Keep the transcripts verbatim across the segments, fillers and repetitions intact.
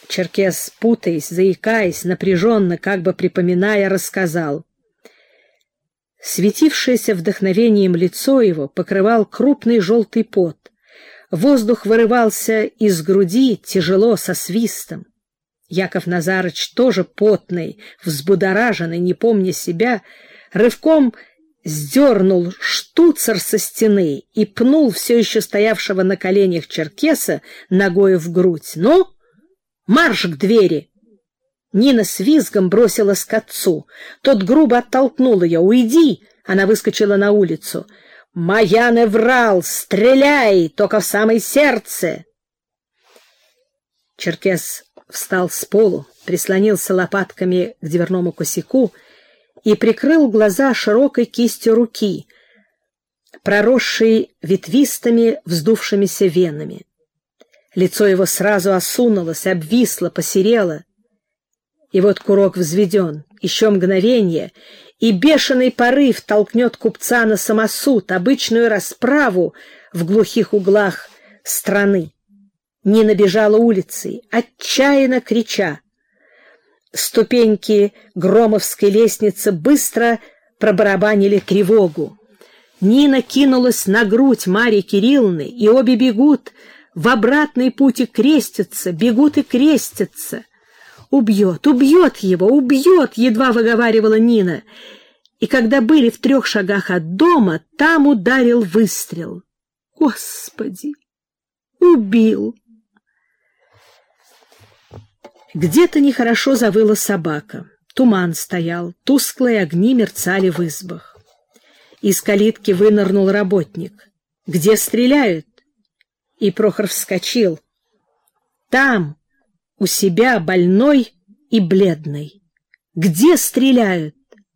Черкес, путаясь, заикаясь, напряженно, как бы припоминая, рассказал. Светившееся вдохновением лицо его покрывал крупный желтый пот. Воздух вырывался из груди тяжело, со свистом. Яков Назарыч, тоже потный, взбудораженный, не помня себя, рывком сдернул штуцер со стены и пнул все еще стоявшего на коленях черкеса ногою в грудь. «Ну, марш к двери!» Нина с визгом бросилась к отцу. Тот грубо оттолкнул ее. «Уйди!» Она выскочила на улицу. «Моя не врал! Стреляй! Только в самое сердце!» Черкес встал с полу, прислонился лопатками к дверному косяку и прикрыл глаза широкой кистью руки, проросшей ветвистыми вздувшимися венами. Лицо его сразу осунулось, обвисло, посерело. И вот курок взведен, еще мгновение, и бешеный порыв толкнет купца на самосуд, обычную расправу в глухих углах страны. Нина бежала улицей, отчаянно крича. Ступеньки громовской лестницы быстро пробарабанили тревогу. Нина кинулась на грудь Марьи Кирилловны, и обе бегут, в обратный путь и крестятся, бегут и крестятся. «Убьет, убьет его, убьет!» — едва выговаривала Нина. И когда были в трех шагах от дома, там ударил выстрел. Господи! Убил! Где-то нехорошо завыла собака. Туман стоял, тусклые огни мерцали в избах. Из калитки вынырнул работник. «Где стреляют?» И Прохор вскочил. «Там, у себя, больной и бледный. Где стреляют?»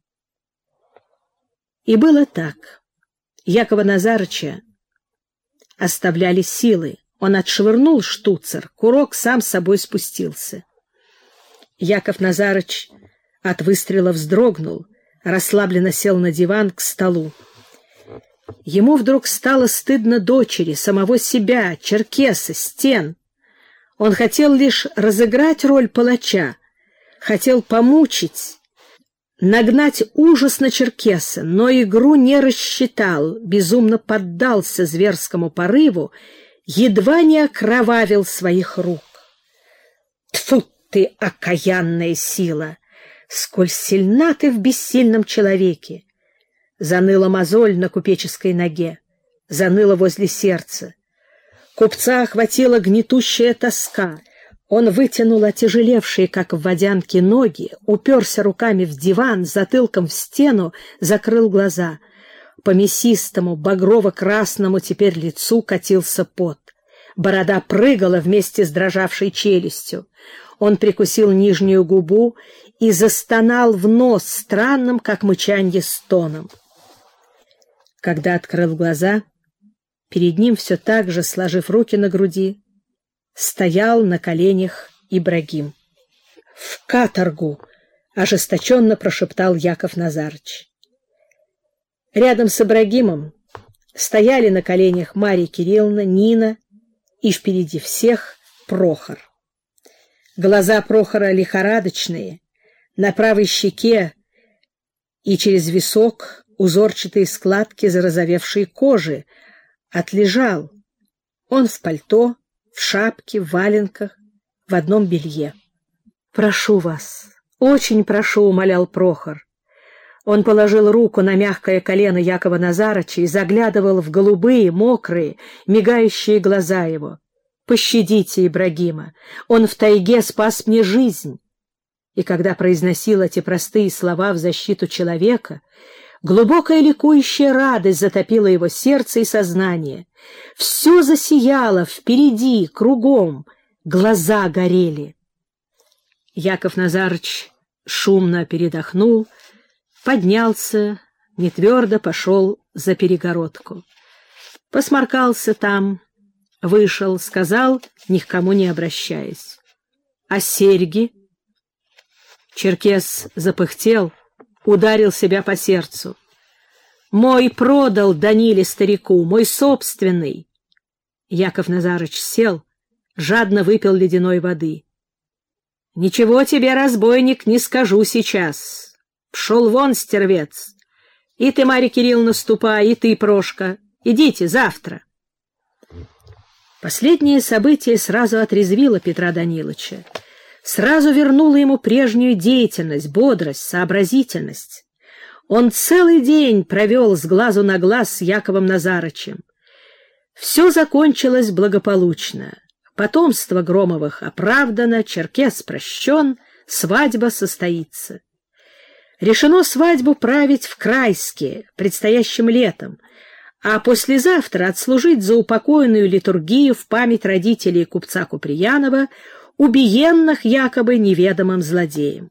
И было так. Якова Назарыча оставляли силы. Он отшвырнул штуцер, курок сам собой спустился. Яков Назарыч от выстрела вздрогнул, расслабленно сел на диван к столу. Ему вдруг стало стыдно дочери, самого себя, черкеса, стен. Он хотел лишь разыграть роль палача, хотел помучить, нагнать ужас на черкеса, но игру не рассчитал, безумно поддался зверскому порыву, едва не окровавил своих рук. Тьфу ты, окаянная сила! Сколь сильна ты в бессильном человеке! Заныла мозоль на купеческой ноге, заныла возле сердца. Купца охватила гнетущая тоска. Он вытянул отяжелевшие, как в водянке, ноги, уперся руками в диван, затылком в стену, закрыл глаза. По мясистому, багрово-красному теперь лицу катился пот. Борода прыгала вместе с дрожавшей челюстью. Он прикусил нижнюю губу и застонал в нос странным, как мычанье, стоном. Когда открыл глаза, перед ним все так же, сложив руки на груди, стоял на коленях Ибрагим. — В каторгу! — ожесточенно прошептал Яков Назарыч. Рядом с Ибрагимом стояли на коленях Марья Кирилловна, Нина и впереди всех Прохор. Глаза Прохора лихорадочные, на правой щеке и через висок узорчатые складки зарозовевшей кожи. Отлежал. Он в пальто, в шапке, в валенках, в одном белье. «Прошу вас, очень прошу», — умолял Прохор. Он положил руку на мягкое колено Якова Назарыча и заглядывал в голубые, мокрые, мигающие глаза его. «Пощадите Ибрагима, он в тайге спас мне жизнь». И когда произносил эти простые слова в защиту человека, глубокая ликующая радость затопила его сердце и сознание. Все засияло впереди, кругом, глаза горели. Яков Назарыч шумно передохнул, поднялся, нетвердо пошел за перегородку. Посморкался там, вышел, сказал, ни к кому не обращаясь: «А серьги?» Черкес запыхтел, ударил себя по сердцу. «Мой продал Даниле старику, мой собственный». Яков Назарыч сел, жадно выпил ледяной воды. Ничего тебе, разбойник, не скажу сейчас. Пшел вон, стервец. И ты, Марья Кирилловна, ступай, и ты, Прошка. Идите завтра. Последнее событие сразу отрезвило Петра Данилыча, сразу вернуло ему прежнюю деятельность, бодрость, сообразительность. Он целый день провел с глазу на глаз с Яковом Назарычем. Все закончилось благополучно. Потомство Громовых оправдано, черкес прощен, свадьба состоится. Решено свадьбу править в Крайске предстоящим летом, а послезавтра отслужить заупокойную литургию в память родителей купца Куприянова, убиенных якобы неведомым злодеем.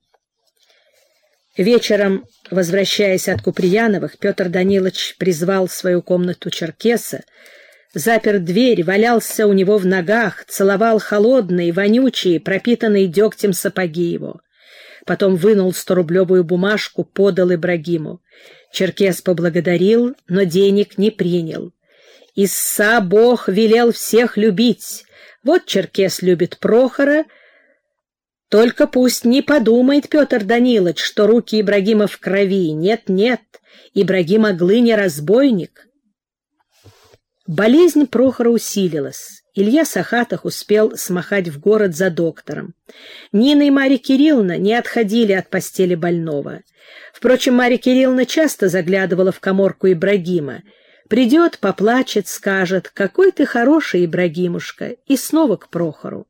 Вечером, возвращаясь от Куприяновых, Петр Данилович призвал в свою комнату черкеса, запер дверь, валялся у него в ногах, целовал холодные, вонючие, пропитанные дегтем сапоги его. Потом вынул сторублевую бумажку, подал Ибрагиму. Черкес поблагодарил, но денег не принял. «Исса Бог велел всех любить. Вот черкес любит Прохора. Только пусть не подумает Петр Данилович, что руки Ибрагима в крови. Нет-нет, Ибрагим Оглы не разбойник». Болезнь Прохора усилилась. Илья Сахатых успел смахать в город за доктором. Нина и Марья Кирилловна не отходили от постели больного. Впрочем, Марья Кирилловна часто заглядывала в каморку Ибрагима. Придет, поплачет, скажет: «Какой ты хороший, Ибрагимушка», и снова к Прохору.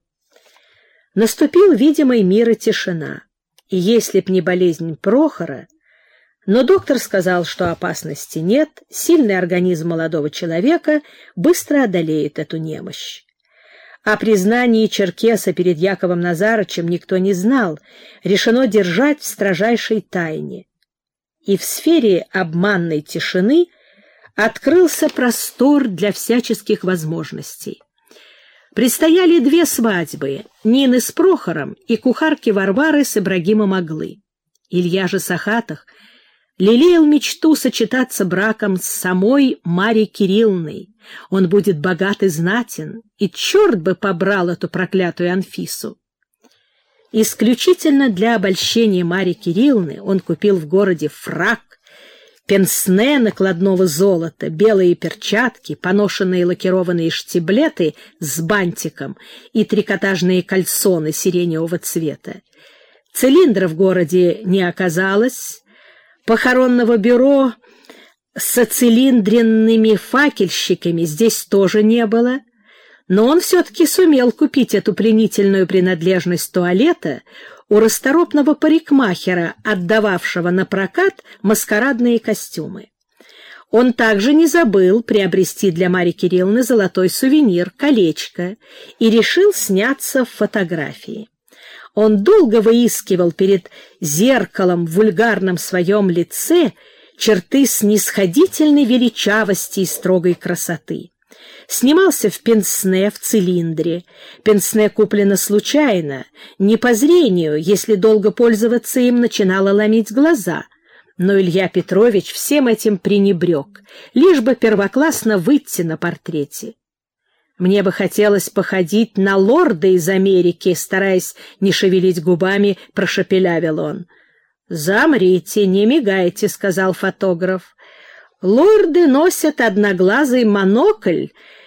Наступил видимый мир и тишина. И если б не болезнь Прохора, но доктор сказал, что опасности нет, сильный организм молодого человека быстро одолеет эту немощь. О признании черкеса перед Яковом Назарычем никто не знал, решено держать в строжайшей тайне. И в сфере обманной тишины открылся простор для всяческих возможностей. Предстояли две свадьбы — Нины с Прохором и кухарки Варвары с Ибрагимом Оглы. Илья же Сахатых лелеял мечту сочетаться браком с самой Марьей Кирилловной. Он будет богат и знатен, и черт бы побрал эту проклятую Анфису. Исключительно для обольщения Марьи Кирилловны он купил в городе фрак, пенсне накладного золота, белые перчатки, поношенные лакированные штиблеты с бантиком и трикотажные кальсоны сиреневого цвета. Цилиндра в городе не оказалось, похоронного бюро с оцилиндренными факельщиками здесь тоже не было, но он все-таки сумел купить эту пленительную принадлежность туалета у расторопного парикмахера, отдававшего на прокат маскарадные костюмы. Он также не забыл приобрести для Марьи Кирилловны золотой сувенир — колечко, и решил сняться в фотографии. Он долго выискивал перед зеркалом в вульгарном своем лице черты снисходительной величавости и строгой красоты. Снимался в пенсне в цилиндре. Пенсне куплено случайно, не по зрению, если долго пользоваться им начинало ломить глаза. Но Илья Петрович всем этим пренебрег, лишь бы первоклассно выйти на портрете. «Мне бы хотелось походить на лорда из Америки», стараясь не шевелить губами, прошепелявил он. «Замрите, не мигайте», — сказал фотограф. «Лорды носят одноглазый монокль